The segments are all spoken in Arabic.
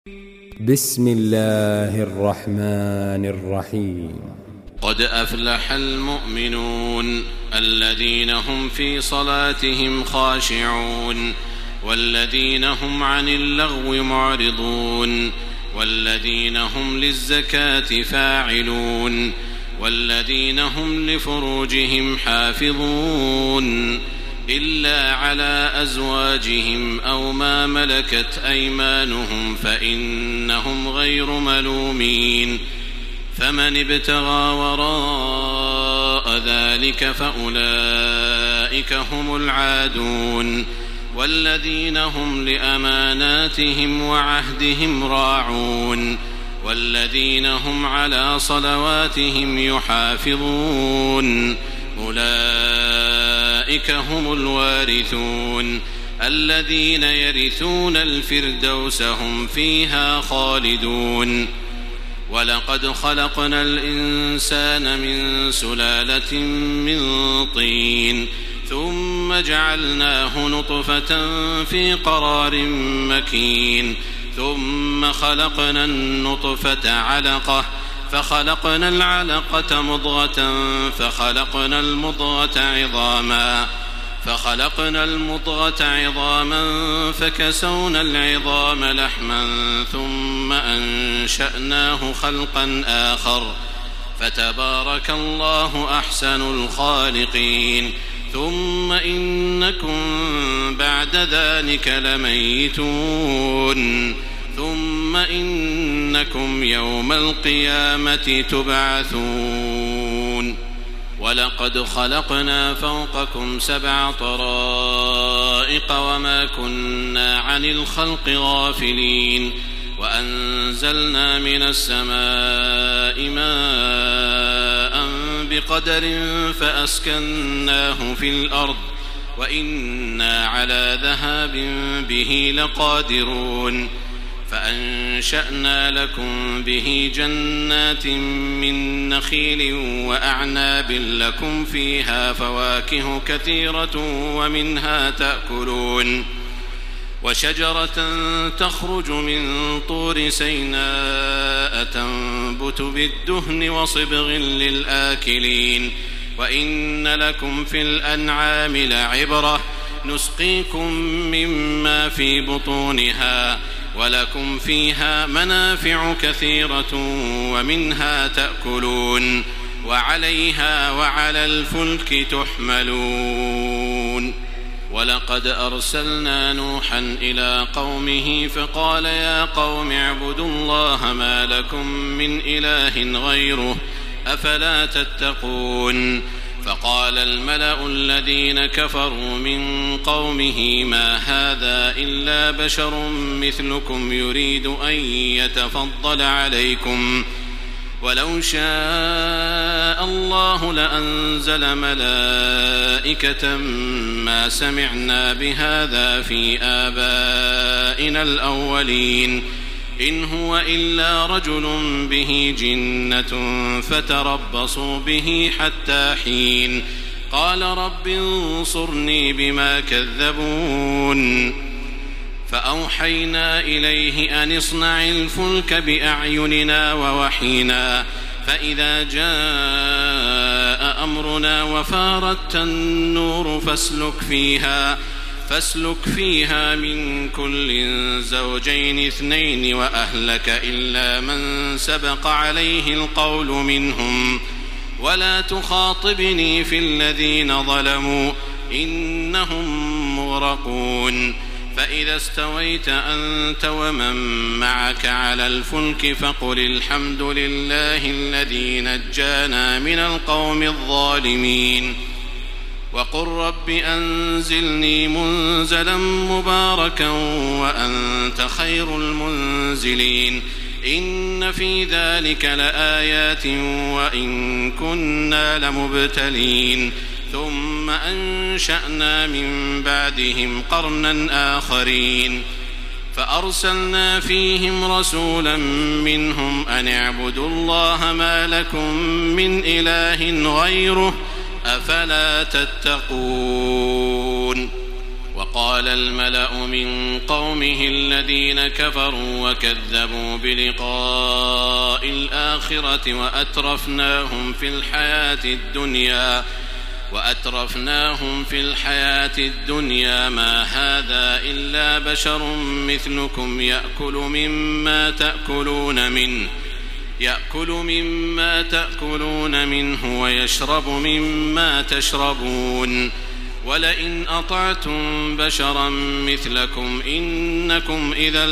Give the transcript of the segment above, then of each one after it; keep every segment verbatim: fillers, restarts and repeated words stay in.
بسم الله الرحمن الرحيم. قد أفلح المؤمنون الذين هم في صلاتهم خاشعون والذين هم عن اللغو معرضون والذين هم للزكاة فاعلون والذين هم لفروجهم حافظون إلا على أزواجهم أو ما ملكت أيمانهم فإنهم غير ملومين. فمن ابتغى وراء ذلك فأولئك هم العادون والذين هم لأماناتهم وعهدهم راعون والذين هم على صلواتهم يحافظون أولئك هم الوارثون الذين يرثون الفردوس هم فيها خالدون. ولقد خلقنا الإنسان من سلالة من طين ثم جعلناه نطفة في قرار مكين ثم خلقنا النطفة علقة فخلقنا العلقة مضغة فخلقنا المضغة عظاما فخلقنا المضغة عظاما فكسونا العظام لحما ثم أنشأناه خلقا آخر فتبارك الله أحسن الخالقين. ثم إنكم بعد ذلك لميتون ثم إنكم يوم القيامة تبعثون. ولقد خلقنا فوقكم سبع طرائق وما كنا عن الخلق غافلين وأنزلنا من السماء ماء بقدر فأسكناه في الأرض وإنا على ذهاب به لقادرون. فأنشأنا لكم به جنات من نخيل وأعناب لكم فيها فواكه كثيرة ومنها تأكلون وشجرة تخرج من طور سيناء تنبت بالدهن وصبغ للآكلين. وإن لكم في الأنعام لعبرة نسقيكم مما في بطونها ولكم فيها منافع كثيرة ومنها تأكلون وعليها وعلى الفلك تحملون. ولقد أرسلنا نوحا إلى قومه فقال يا قوم اعبدوا الله ما لكم من إله غيره أفلا تتقون. فقال الملأ الذين كفروا من قومه ما هذا إلا بشر مثلكم يريد أن يتفضل عليكم ولو شاء الله لأنزل ملائكة ما سمعنا بهذا في آبائنا الأولين إن هو إلا رجل به جنة فتربصوا به حتى حين. قال رب انصرني بما كذبون. فأوحينا إليه أن اصنع الفلك بأعيننا ووحينا فإذا جاء أمرنا وفارت النور فاسلك فيها فاسلك فيها من كل زوجين اثنين وأهلك إلا من سبق عليه القول منهم ولا تخاطبني في الذين ظلموا إنهم مغرقون. فإذا استويت أنت ومن معك على الفلك فقل الحمد لله الذي نجانا من القوم الظالمين وقل رب أنزلني منزلا مباركا وأنت خير المنزلين. إن في ذلك لآيات وإن كنا لمبتلين. ثم أنشأنا من بعدهم قرنا آخرين فأرسلنا فيهم رسولا منهم أن اعبدوا الله ما لكم من إله غيره أفلا تتقون. وقال قال الملأ من قومه الذين كفروا وكذبوا بلقاء الآخرة وأترفناهم في الحياة الدنيا وأترفناهم في الحياة الدنيا ما هذا إلا بشر مثلكم يأكل مما تأكلون منه يأكل مما تأكلون منه ويشرب مما تشربون ولئن أطعتم بشرا مثلكم إنكم إذا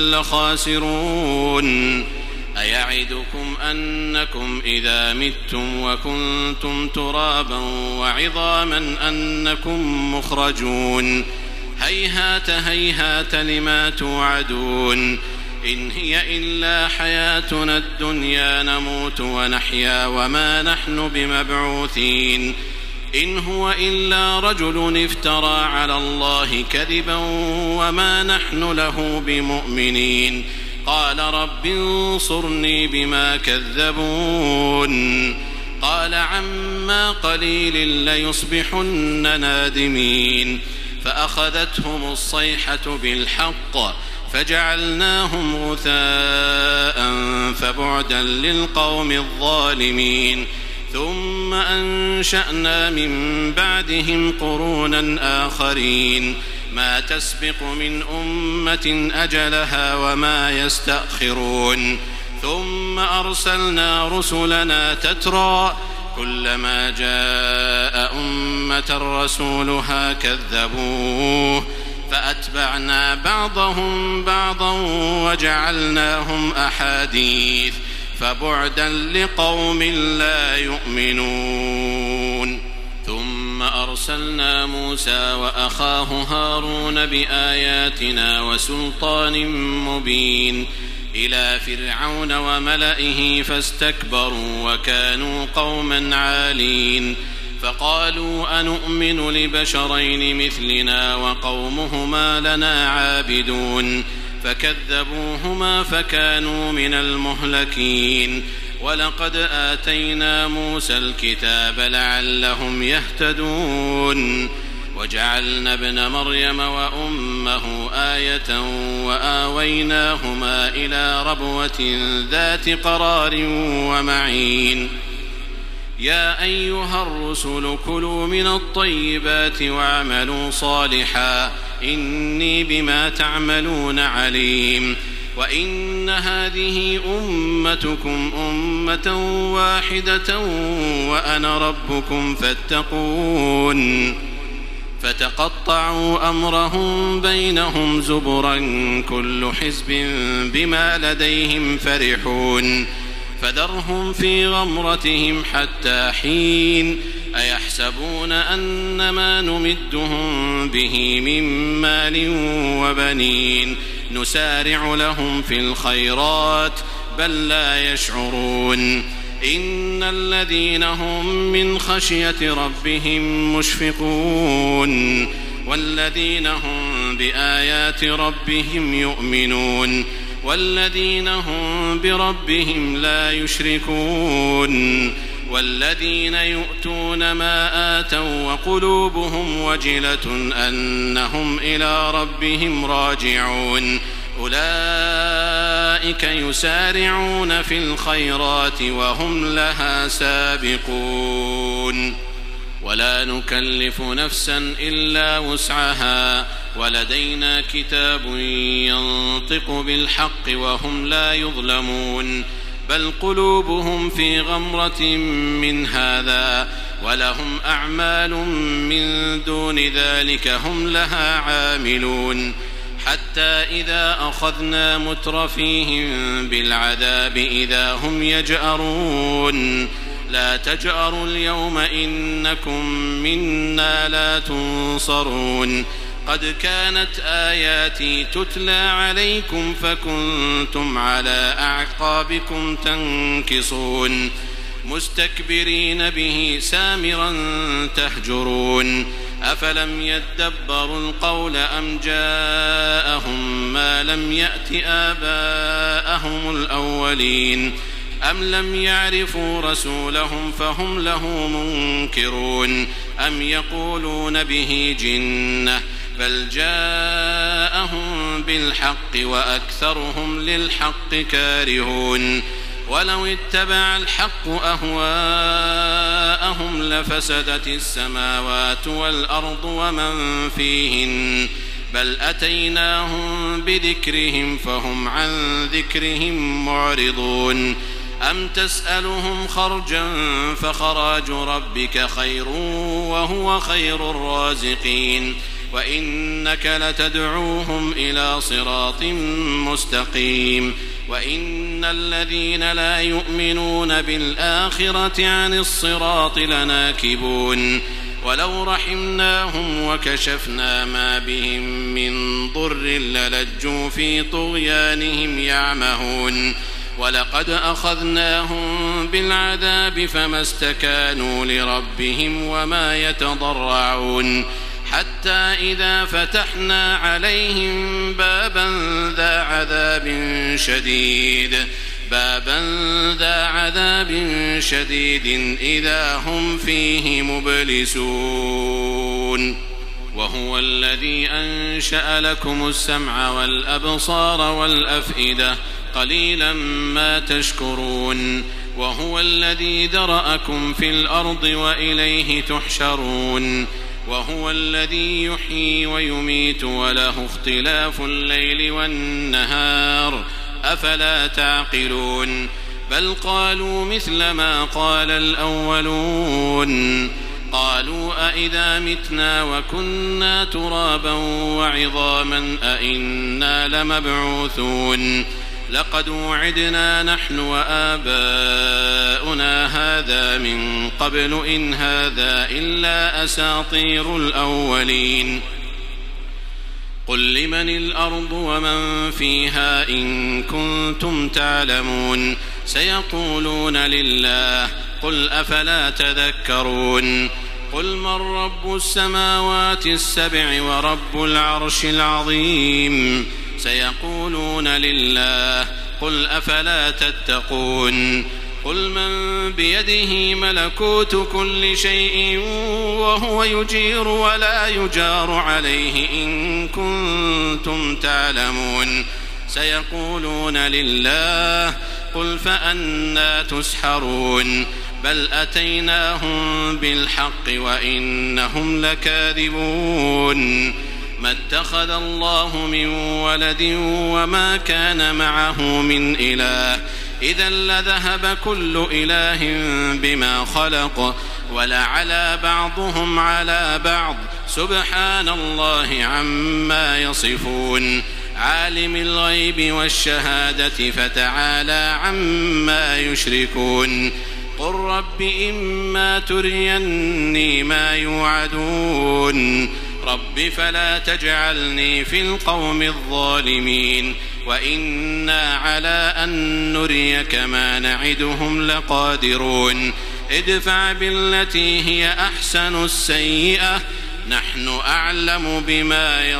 لخاسرون أيعدكم أنكم إذا متم وكنتم ترابا وعظاما أنكم مخرجون هيهات هيهات لما توعدون إن هي إلا حياتنا الدنيا نموت ونحيا وما نحن بمبعوثين إن هو إلا رجل افترى على الله كذبا وما نحن له بمؤمنين قال رب انصرني بما كذبون قال عما قليل ليصبحن نادمين فأخذتهم الصيحة بالحق فجعلناهم غثاء فبعدا للقوم الظالمين ثم أنشأنا من بعدهم قرونا آخرين ما تسبق من أمة أجلها وما يستأخرون ثم أرسلنا رسلنا تترى كلما جاء أمة رسولها كذبوه فأتبعنا بعضهم بعضا وجعلناهم أحاديث فبعدا لقوم لا يؤمنون ثم أرسلنا موسى وأخاه هارون بآياتنا وسلطان مبين إلى فرعون وملئه فاستكبروا وكانوا قوما عالين فقالوا أنؤمن لبشرين مثلنا وقومهما لنا عابدون فكذبوهما فكانوا من المهلكين ولقد آتينا موسى الكتاب لعلهم يهتدون وجعلنا ابن مريم وأمه آية وآويناهما إلى ربوة ذات قرار ومعين يا أيها الرسل كلوا من الطيبات واعملوا صالحا إني بما تعملون عليم وإن هذه أمتكم أمة واحدة وأنا ربكم فاتقون فتقطعوا أمرهم بينهم زبرا كل حزب بما لديهم فرحون فذرهم في غمرتهم حتى حين أيحسبون أن ما نمدهم به من مال وبنين نسارع لهم في الخيرات بل لا يشعرون إن الذين هم من خشية ربهم مشفقون والذين هم بآيات ربهم يؤمنون والذين هم بربهم لا يشركون والذين يؤتون ما آتوا وقلوبهم وجلة أنهم إلى ربهم راجعون أولئك يسارعون في الخيرات وهم لها سابقون ولا نكلف نفسا إلا وسعها ولدينا كتاب ينطق بالحق وهم لا يظلمون بل قلوبهم في غمرة من هذا ولهم أعمال من دون ذلك هم لها عاملون حتى إذا أخذنا مترفيهم بالعذاب إذا هم يجأرون لا تجأروا اليوم إنكم منا لا تنصرون قد كانت آياتي تتلى عليكم فكنتم على أعقابكم تنكصون مستكبرين به سامرا تهجرون أفلم يدبروا القول أم جاءهم ما لم يأت آباءهم الأولين أم لم يعرفوا رسولهم فهم له منكرون أم يقولون به جنة بل جاءهم بالحق وأكثرهم للحق كارهون ولو اتبع الحق أهواءهم لفسدت السماوات والأرض ومن فيهن بل أتيناهم بذكرهم فهم عن ذكرهم معرضون أم تسألهم خرجا فخراج ربك خير وهو خير الرازقين وإنك لتدعوهم إلى صراط مستقيم وإن الذين لا يؤمنون بالآخرة عن الصراط لناكبون ولو رحمناهم وكشفنا ما بهم من ضر للجوا في طغيانهم يعمهون ولقد أخذناهم بالعذاب فما استكانوا لربهم وما يتضرعون حتى إذا فتحنا عليهم بابا ذا عذاب شديد بابا ذا عذاب شديد إذا هم فيه مبلسون وهو الذي أنشأ لكم السمع والأبصار والأفئدة قليلا ما تشكرون وهو الذي ذرأكم في الأرض وإليه تحشرون وهو الذي يحيي ويميت وله اختلاف الليل والنهار أفلا تعقلون بل قالوا مثل ما قال الأولون قالوا أئذا متنا وكنا ترابا وعظاما أئنا لمبعوثون لقد وعدنا نحن وآباؤنا هذا من قبل إن هذا إلا أساطير الأولين قل لمن الأرض ومن فيها إن كنتم تعلمون سيقولون لله قل أفلا تذكرون قل من رب السماوات السبع ورب العرش العظيم سيقولون لله قل أفلا تتقون قل من بيده ملكوت كل شيء وهو يجير ولا يجار عليه إن كنتم تعلمون سيقولون لله قل فأنى تسحرون بل أتيناهم بالحق وإنهم لكاذبون ما اتخذ الله من ولد وما كان معه من إله إذا لذهب كل إله بما خلق ولعلى بعضهم على بعض سبحان الله عما يصفون عالم الغيب والشهادة فتعالى عما يشركون قل رب إما تريني ما يوعدون رب فلا تجعلني في القوم الظالمين وإنا على أن نريك ما نعدهم لقادرون ادفع بالتي هي أحسن السيئة نحن أعلم بما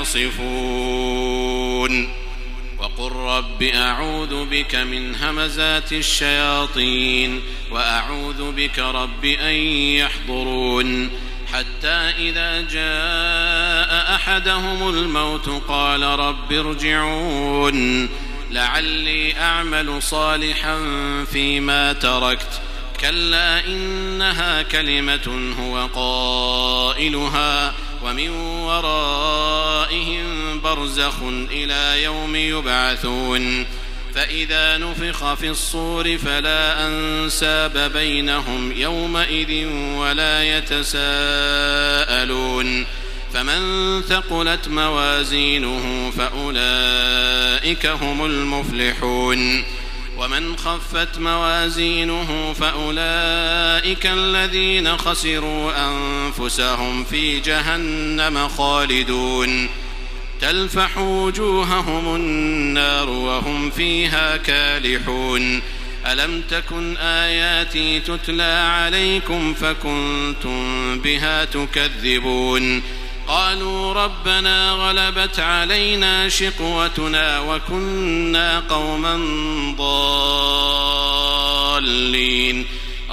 يصفون وقل رب أعوذ بك من همزات الشياطين وأعوذ بك رب أن يحضرون حتى إذا جاء أحدهم الموت قال رب ارجعون لعلي أعمل صالحا فيما تركت كلا إنها كلمة هو قائلها ومن ورائهم برزخ إلى يوم يبعثون فإذا نفخ في الصور فلا أنساب بينهم يومئذ ولا يتساءلون فمن ثقلت موازينه فأولئك هم المفلحون ومن خفت موازينه فأولئك الذين خسروا أنفسهم في جهنم خالدون تلفح وجوههم النار وهم فيها كالحون ألم تكن آياتي تتلى عليكم فكنتم بها تكذبون قالوا ربنا غلبت علينا شقوتنا وكنا قوما ضالين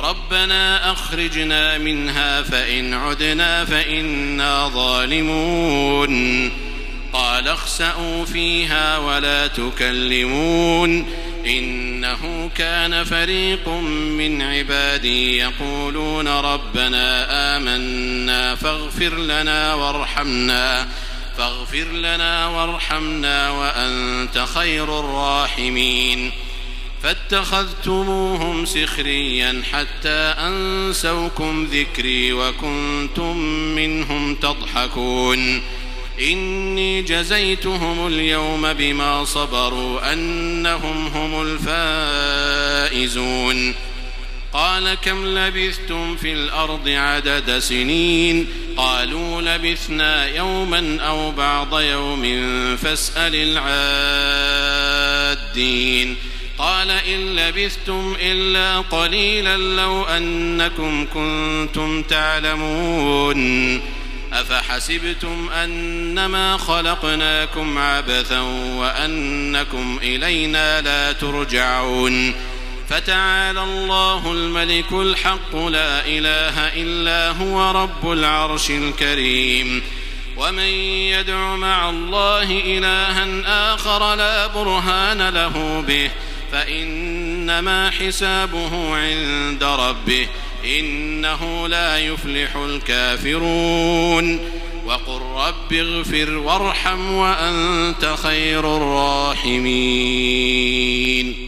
ربنا أخرجنا منها فإن عدنا فإنا ظالمون قال اخسئوا فيها ولا تكلمون إنه كان فريق من عبادي يقولون ربنا آمنا فاغفر لنا وارحمنا فاغفر لنا وارحمنا وأنت خير الراحمين فاتخذتموهم سخريا حتى أنسوكم ذكري وكنتم منهم تضحكون إني جزيتهم اليوم بما صبروا أنهم هم الفائزون قال كم لبثتم في الأرض عدد سنين قالوا لبثنا يوما أو بعض يوم فاسأل العادين قال إن لبثتم إلا قليلا لو أنكم كنتم تعلمون أفحسبتم أنما خلقناكم عبثا وأنكم إلينا لا ترجعون فتعالى الله الملك الحق لا إله إلا هو رب العرش الكريم ومن يدع مع الله إلها آخر لا برهان له به فإنما حسابه عند ربه إنه لا يفلح الكافرون وقل رب اغفر وارحم وأنت خير الراحمين